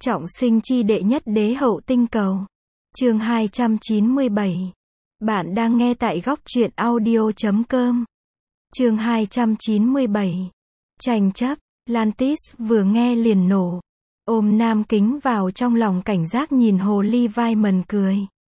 Trọng sinh chi đệ nhất đế hậu tinh cầu. Chương 297. Bạn đang nghe tại góc truyện audio.com. Chương 297. Tranh chấp. Lantis vừa nghe liền nổ. Ôm Nam Kính vào trong lòng, cảnh giác nhìn hồ ly Vyman cười.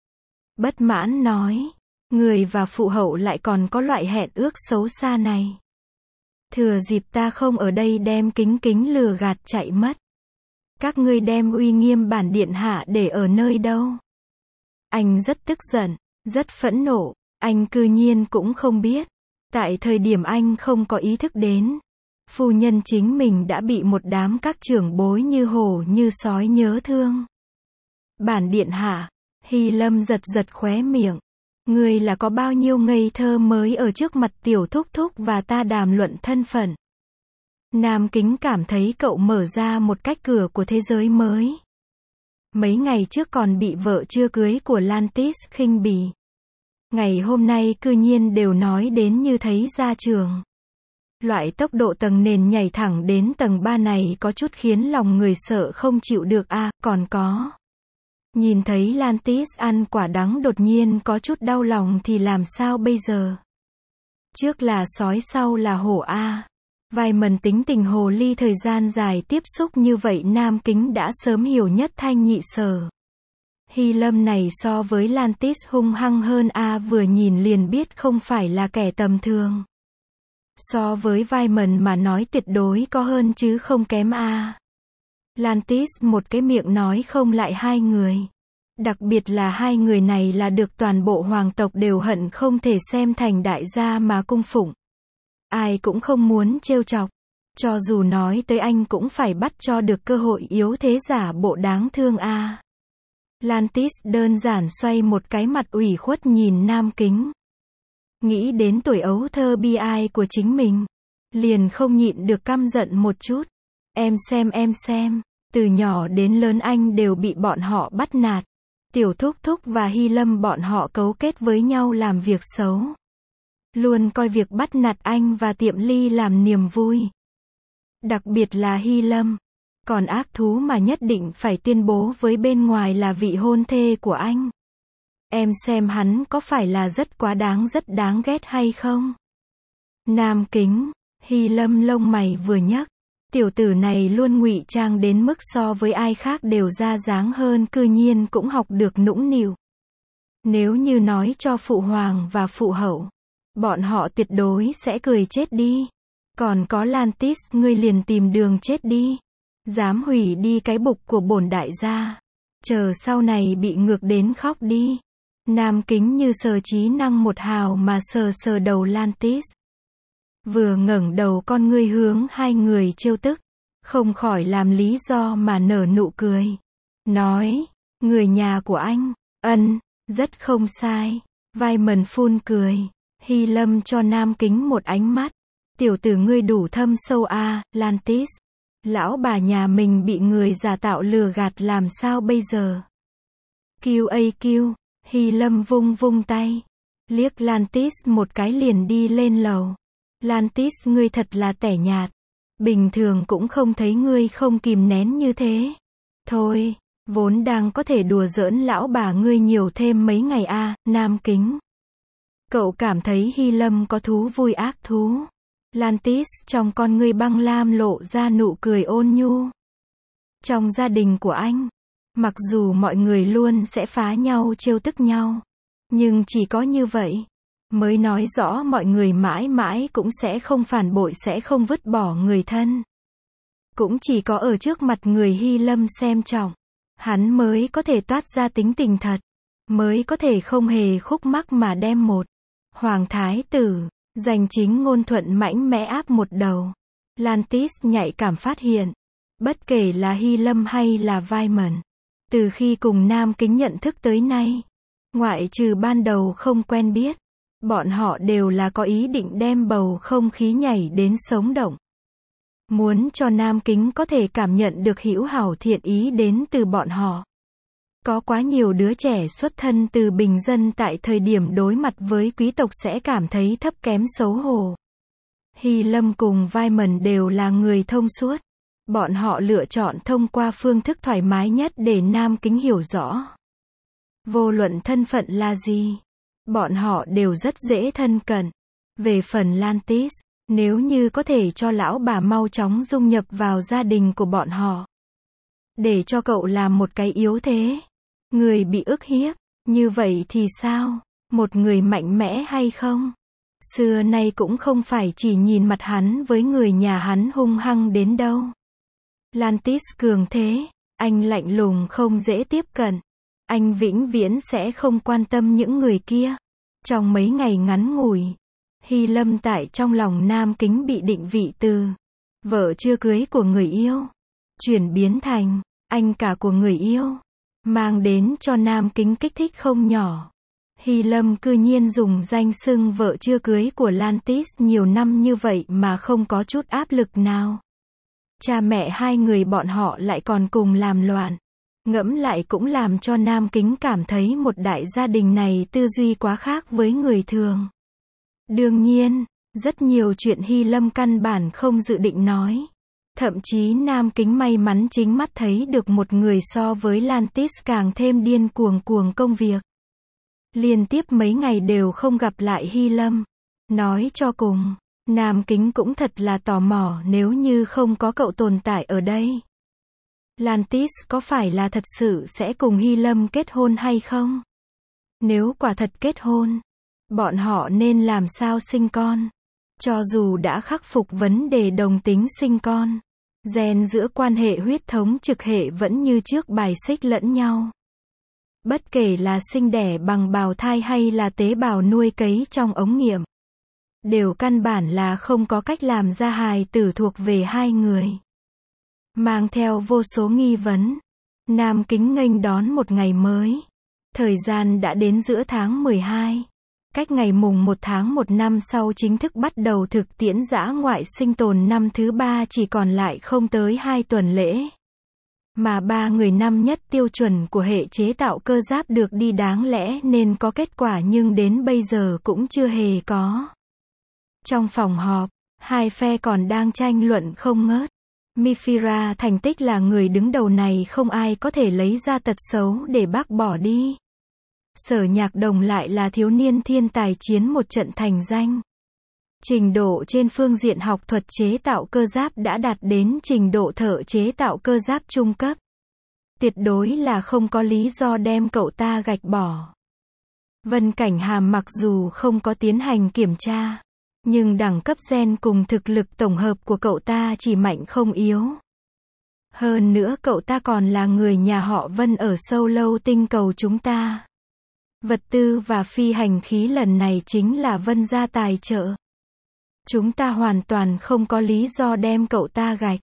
Bất mãn nói. Người và phụ hậu lại còn có loại hẹn ước xấu xa này. Thừa dịp ta không ở đây đem Kính lừa gạt chạy mất. Các ngươi đem uy nghiêm bản điện hạ để ở nơi đâu? Anh rất tức giận, rất phẫn nộ, anh cư nhiên cũng không biết. Tại thời điểm anh không có ý thức đến, phu nhân chính mình đã bị một đám các trưởng bối như hổ như sói nhớ thương. Bản điện hạ, Hy Lâm giật khóe miệng. Ngươi là có bao nhiêu ngây thơ mới ở trước mặt tiểu thúc thúc và ta đàm luận thân phận. Nam Kính cảm thấy cậu mở ra một cách cửa của thế giới mới. Mấy ngày trước còn bị vợ chưa cưới của Lantis khinh bỉ. Ngày hôm nay cư nhiên đều nói đến như thấy ra trường. Loại tốc độ tầng nền nhảy thẳng đến tầng 3 này có chút khiến lòng người sợ không chịu được a. Còn có. Nhìn thấy Lantis ăn quả đắng đột nhiên có chút đau lòng thì làm sao bây giờ? Trước là sói sau là hổ a. Vyman tính tình hồ ly thời gian dài tiếp xúc như vậy Nam Kính đã sớm hiểu nhất thanh nhị sở. Hy Lâm này so với Lantis hung hăng hơn a, vừa nhìn liền biết không phải là kẻ tầm thường. So với Vyman mà nói tuyệt đối có hơn chứ không kém a. Lantis một cái miệng nói không lại hai người. Đặc biệt là hai người này là được toàn bộ hoàng tộc đều hận không thể xem thành đại gia mà cung phụng. Ai cũng không muốn trêu chọc. Cho dù nói tới anh cũng phải bắt cho được cơ hội yếu thế giả bộ đáng thương a. Lantis đơn giản xoay một cái mặt ủy khuất nhìn Nam Kính. Nghĩ đến tuổi ấu thơ bi ai của chính mình. Liền không nhịn được căm giận một chút. Em xem. Từ nhỏ đến lớn anh đều bị bọn họ bắt nạt. Tiểu thúc thúc và Hy Lâm bọn họ cấu kết với nhau làm việc xấu. Luôn coi việc bắt nạt anh và Tiệm Ly làm niềm vui. Đặc biệt là Hy Lâm. Còn ác thú mà nhất định phải tuyên bố với bên ngoài là vị hôn thê của anh. Em xem hắn có phải là rất đáng ghét hay không? Nam Kính, Hy Lâm lông mày vừa nhấc. Tiểu tử này luôn ngụy trang đến mức so với ai khác đều ra dáng hơn, cư nhiên cũng học được nũng nịu. Nếu như nói cho phụ hoàng và phụ hậu, bọn họ tuyệt đối sẽ cười chết đi. Còn có Lantis, ngươi liền tìm đường chết đi. Dám hủy đi cái bục của bổn đại gia. Chờ sau này bị ngược đến khóc đi. Nam Kính như sờ trí năng một hào mà sờ đầu Lantis. Vừa ngẩng đầu con ngươi hướng hai người trêu tức. Không khỏi làm lý do mà nở nụ cười. Nói, người nhà của anh, rất không sai. Vyman phun cười. Hy Lâm cho Nam Kính một ánh mắt. Tiểu tử ngươi đủ thâm sâu a, Lantis. Lão bà nhà mình bị người giả tạo lừa gạt làm sao bây giờ? QAQ, Hy Lâm vung tay. Liếc Lantis một cái liền đi lên lầu. Lantis ngươi thật là tẻ nhạt. Bình thường cũng không thấy ngươi không kìm nén như thế. Thôi, vốn đang có thể đùa giỡn lão bà ngươi nhiều thêm mấy ngày a, Nam Kính. Cậu cảm thấy Hy Lâm có thú vui ác thú. Lantis trong con ngươi băng lam lộ ra nụ cười ôn nhu. Trong gia đình của anh, mặc dù mọi người luôn sẽ phá nhau trêu tức nhau, nhưng chỉ có như vậy mới nói rõ mọi người mãi mãi cũng sẽ không phản bội, sẽ không vứt bỏ người thân. Cũng chỉ có ở trước mặt người Hy Lâm xem trọng, hắn mới có thể toát ra tính tình thật, mới có thể không hề khúc mắc mà đem một hoàng thái tử giành chính ngôn thuận mãnh mẽ áp một đầu. Lantis nhạy cảm phát hiện, bất kể là Hy Lâm hay là Vyman, từ khi cùng Nam Kính nhận thức tới nay, ngoại trừ ban đầu không quen biết, bọn họ đều là có ý định đem bầu không khí nhảy đến sống động. Muốn cho Nam Kính có thể cảm nhận được hữu hảo thiện ý đến từ bọn họ. Có quá nhiều đứa trẻ xuất thân từ bình dân tại thời điểm đối mặt với quý tộc sẽ cảm thấy thấp kém xấu hổ. Hy Lâm cùng Vyman đều là người thông suốt. Bọn họ lựa chọn thông qua phương thức thoải mái nhất để Nam Kính hiểu rõ. Vô luận thân phận là gì, bọn họ đều rất dễ thân cận. Về phần Lantis, nếu như có thể cho lão bà mau chóng dung nhập vào gia đình của bọn họ, để cho cậu làm một cái yếu thế, người bị ức hiếp, như vậy thì sao? Một người mạnh mẽ hay không? Xưa nay cũng không phải chỉ nhìn mặt hắn với người nhà hắn hung hăng đến đâu. Lantis cường thế, anh lạnh lùng không dễ tiếp cận. Anh vĩnh viễn sẽ không quan tâm những người kia. Trong mấy ngày ngắn ngủi, Hy Lâm tại trong lòng Nam Kính bị định vị từ vợ chưa cưới của người yêu, chuyển biến thành anh cả của người yêu, mang đến cho Nam Kính kích thích không nhỏ. Hy Lâm cư nhiên dùng danh xưng vợ chưa cưới của Lantis nhiều năm như vậy mà không có chút áp lực nào. Cha mẹ hai người bọn họ lại còn cùng làm loạn. Ngẫm lại cũng làm cho Nam Kính cảm thấy một đại gia đình này tư duy quá khác với người thường. Đương nhiên, rất nhiều chuyện Hy Lâm căn bản không dự định nói. Thậm chí Nam Kính may mắn chính mắt thấy được một người so với Lantis càng thêm điên cuồng công việc. Liên tiếp mấy ngày đều không gặp lại Hy Lâm. Nói cho cùng, Nam Kính cũng thật là tò mò nếu như không có cậu tồn tại ở đây. Lantis có phải là thật sự sẽ cùng Hy Lâm kết hôn hay không? Nếu quả thật kết hôn, bọn họ nên làm sao sinh con? Cho dù đã khắc phục vấn đề đồng tính sinh con, gen giữa quan hệ huyết thống trực hệ vẫn như trước bài xích lẫn nhau. Bất kể là sinh đẻ bằng bào thai hay là tế bào nuôi cấy trong ống nghiệm, đều căn bản là không có cách làm ra hài tử thuộc về hai người. Mang theo vô số nghi vấn, Nam Kính nghênh đón một ngày mới. Thời gian đã đến giữa tháng 12. Cách ngày mùng 1 tháng 1 năm sau chính thức bắt đầu thực tiễn dã ngoại sinh tồn năm thứ 3 chỉ còn lại không tới 2 tuần lễ. Mà 3 người năm nhất tiêu chuẩn của hệ chế tạo cơ giáp được đi đáng lẽ nên có kết quả nhưng đến bây giờ cũng chưa hề có. Trong phòng họp, hai phe còn đang tranh luận không ngớt. Mifira thành tích là người đứng đầu này không ai có thể lấy ra tật xấu để bác bỏ đi. Sở Nhạc Đồng lại là thiếu niên thiên tài chiến một trận thành danh. Trình độ trên phương diện học thuật chế tạo cơ giáp đã đạt đến trình độ thợ chế tạo cơ giáp trung cấp. Tuyệt đối là không có lý do đem cậu ta gạch bỏ. Vân Cảnh Hàm mặc dù không có tiến hành kiểm tra, nhưng đẳng cấp gen cùng thực lực tổng hợp của cậu ta chỉ mạnh không yếu. Hơn nữa cậu ta còn là người nhà họ Vân ở sâu lâu tinh cầu chúng ta. Vật tư và phi hành khí lần này chính là Vân gia tài trợ. Chúng ta hoàn toàn không có lý do đem cậu ta gạch.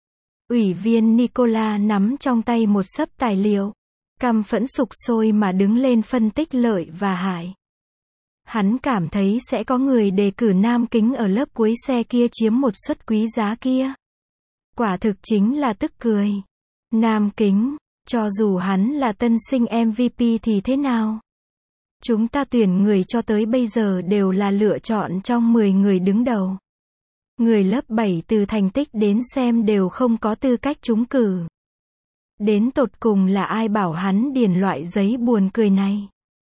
Ủy viên Nicola nắm trong tay một xấp tài liệu, căm phẫn sục sôi mà đứng lên phân tích lợi và hại. Hắn cảm thấy sẽ có người đề cử Nam Kính ở lớp cuối xe kia chiếm một suất quý giá kia. Quả thực chính là tức cười. Nam Kính, cho dù hắn là tân sinh MVP thì thế nào? Chúng ta tuyển người cho tới bây giờ đều là lựa chọn trong 10 người đứng đầu. Người lớp 7 từ thành tích đến xem đều không có tư cách trúng cử. Đến tột cùng là ai bảo hắn điền loại giấy buồn cười này?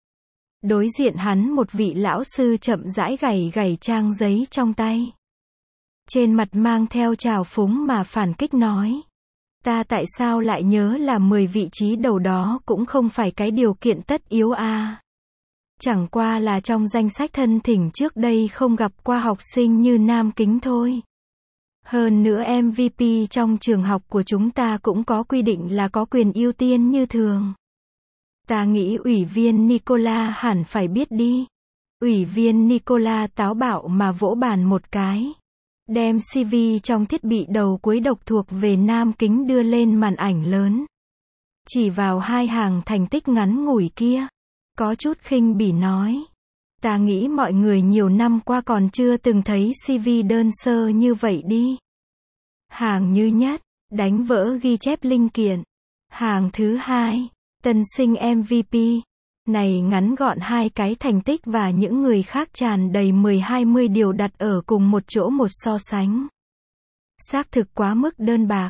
Đối diện hắn một vị lão sư chậm rãi gảy trang giấy trong tay. Trên mặt mang theo trào phúng mà phản kích nói. Ta tại sao lại nhớ là 10 vị trí đầu đó cũng không phải cái điều kiện tất yếu à? Chẳng qua là trong danh sách thân thỉnh trước đây không gặp qua học sinh như Nam Kính thôi. Hơn nữa MVP trong trường học của chúng ta cũng có quy định là có quyền ưu tiên như thường. Ta nghĩ ủy viên Nicola hẳn phải biết đi. Ủy viên Nicola táo bạo mà vỗ bàn một cái. Đem CV trong thiết bị đầu cuối độc thuộc về Nam Kính đưa lên màn ảnh lớn. Chỉ vào 2 hàng thành tích ngắn ngủi kia. Có chút khinh bỉ nói. Ta nghĩ mọi người nhiều năm qua còn chưa từng thấy CV đơn sơ như vậy đi. Hàng như nhất, đánh vỡ ghi chép linh kiện. Hàng thứ 2, tân sinh MVP. Này ngắn gọn 2 cái thành tích và những người khác tràn đầy 10-20 điều đặt ở cùng một chỗ một so sánh. Xác thực quá mức đơn bạc.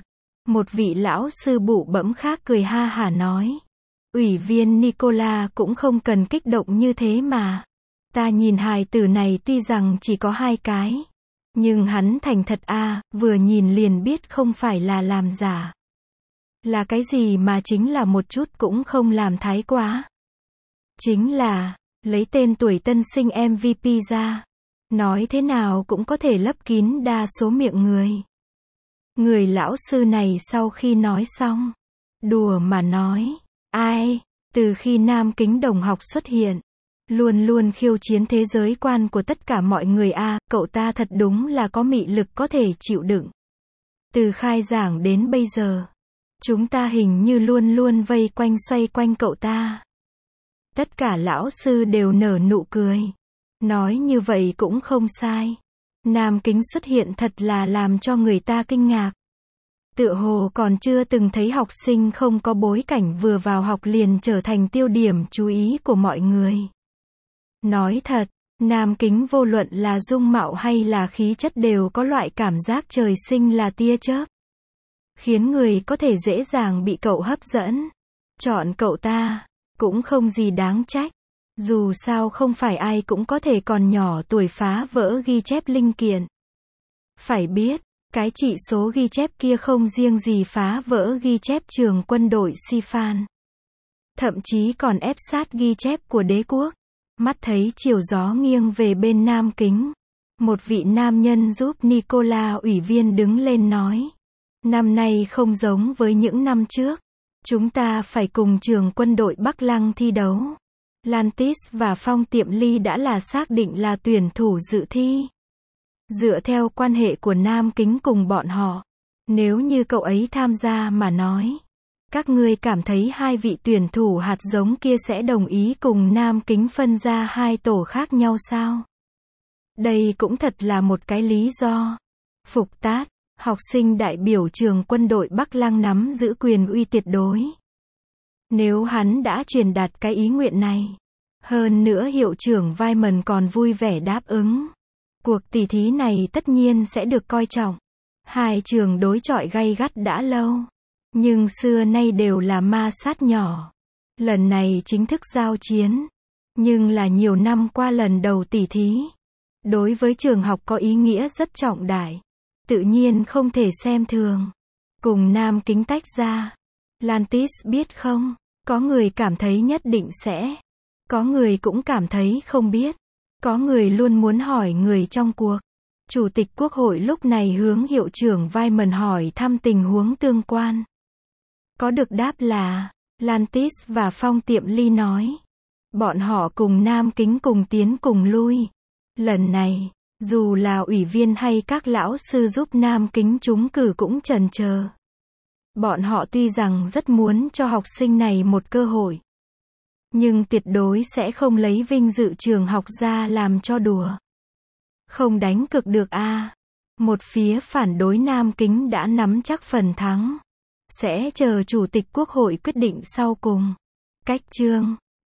Một vị lão sư bụ bẫm khác cười ha hả nói. Ủy viên Nicola cũng không cần kích động như thế mà. Ta nhìn hài tử này tuy rằng chỉ có 2 cái. Nhưng hắn thành thật a, vừa nhìn liền biết không phải là làm giả. Là cái gì mà chính là một chút cũng không làm thái quá. Chính là, lấy tên tuổi tân sinh MVP ra. Nói thế nào cũng có thể lấp kín đa số miệng người. Người lão sư này sau khi nói xong, đùa mà nói, ai, từ khi Nam Kính đồng học xuất hiện, luôn luôn khiêu chiến thế giới quan của tất cả mọi người a, cậu ta thật đúng là có mị lực có thể chịu đựng. Từ khai giảng đến bây giờ, chúng ta hình như luôn luôn vây quanh xoay quanh cậu ta. Tất cả lão sư đều nở nụ cười. Nói như vậy cũng không sai. Nam Kính xuất hiện thật là làm cho người ta kinh ngạc. Tựa hồ còn chưa từng thấy học sinh không có bối cảnh vừa vào học liền trở thành tiêu điểm chú ý của mọi người. Nói thật, Nam Kính vô luận là dung mạo hay là khí chất đều có loại cảm giác trời sinh là tia chớp. Khiến người có thể dễ dàng bị cậu hấp dẫn. Chọn cậu ta, cũng không gì đáng trách. Dù sao không phải ai cũng có thể còn nhỏ tuổi phá vỡ ghi chép linh kiện. Phải biết, cái chỉ số ghi chép kia không riêng gì phá vỡ ghi chép trường quân đội Sifan. Thậm chí còn ép sát ghi chép của đế quốc. Mắt thấy chiều gió nghiêng về bên Nam Kính. Một vị nam nhân giúp Nicola ủy viên đứng lên nói. Năm nay không giống với những năm trước. Chúng ta phải cùng trường quân đội Bắc Lăng thi đấu. Lantis và Phong Tiệm Ly đã là xác định là tuyển thủ dự thi. Dựa theo quan hệ của Nam Kính cùng bọn họ, nếu như cậu ấy tham gia mà nói, các ngươi cảm thấy 2 vị tuyển thủ hạt giống kia sẽ đồng ý cùng Nam Kính phân ra 2 tổ khác nhau sao? Đây cũng thật là một cái lý do. Phục Tát, học sinh đại biểu trường quân đội Bắc Lăng nắm giữ quyền uy tuyệt đối. Nếu hắn đã truyền đạt cái ý nguyện này, hơn nữa hiệu trưởng Wyman còn vui vẻ đáp ứng. Cuộc tỷ thí này tất nhiên sẽ được coi trọng. 2 trường đối chọi gay gắt đã lâu, nhưng xưa nay đều là ma sát nhỏ. Lần này chính thức giao chiến, nhưng là nhiều năm qua lần đầu tỷ thí. Đối với trường học có ý nghĩa rất trọng đại, tự nhiên không thể xem thường. Cùng Nam Kính tách ra, Lantis biết không, có người cảm thấy nhất định sẽ, có người cũng cảm thấy không biết, có người luôn muốn hỏi người trong cuộc. Chủ tịch Quốc hội lúc này hướng hiệu trưởng Wyman hỏi thăm tình huống tương quan. Có được đáp là, Lantis và Phong Tiệm Ly nói, bọn họ cùng Nam Kính cùng tiến cùng lui. Lần này, dù là ủy viên hay các lão sư giúp Nam Kính trúng cử cũng chần chờ. Bọn họ tuy rằng rất muốn cho học sinh này một cơ hội, nhưng tuyệt đối sẽ không lấy vinh dự trường học ra làm cho đùa. Không đánh cược được a. Một phía phản đối Nam Kính đã nắm chắc phần thắng. Sẽ chờ Chủ tịch Quốc hội quyết định sau cùng. Cách chương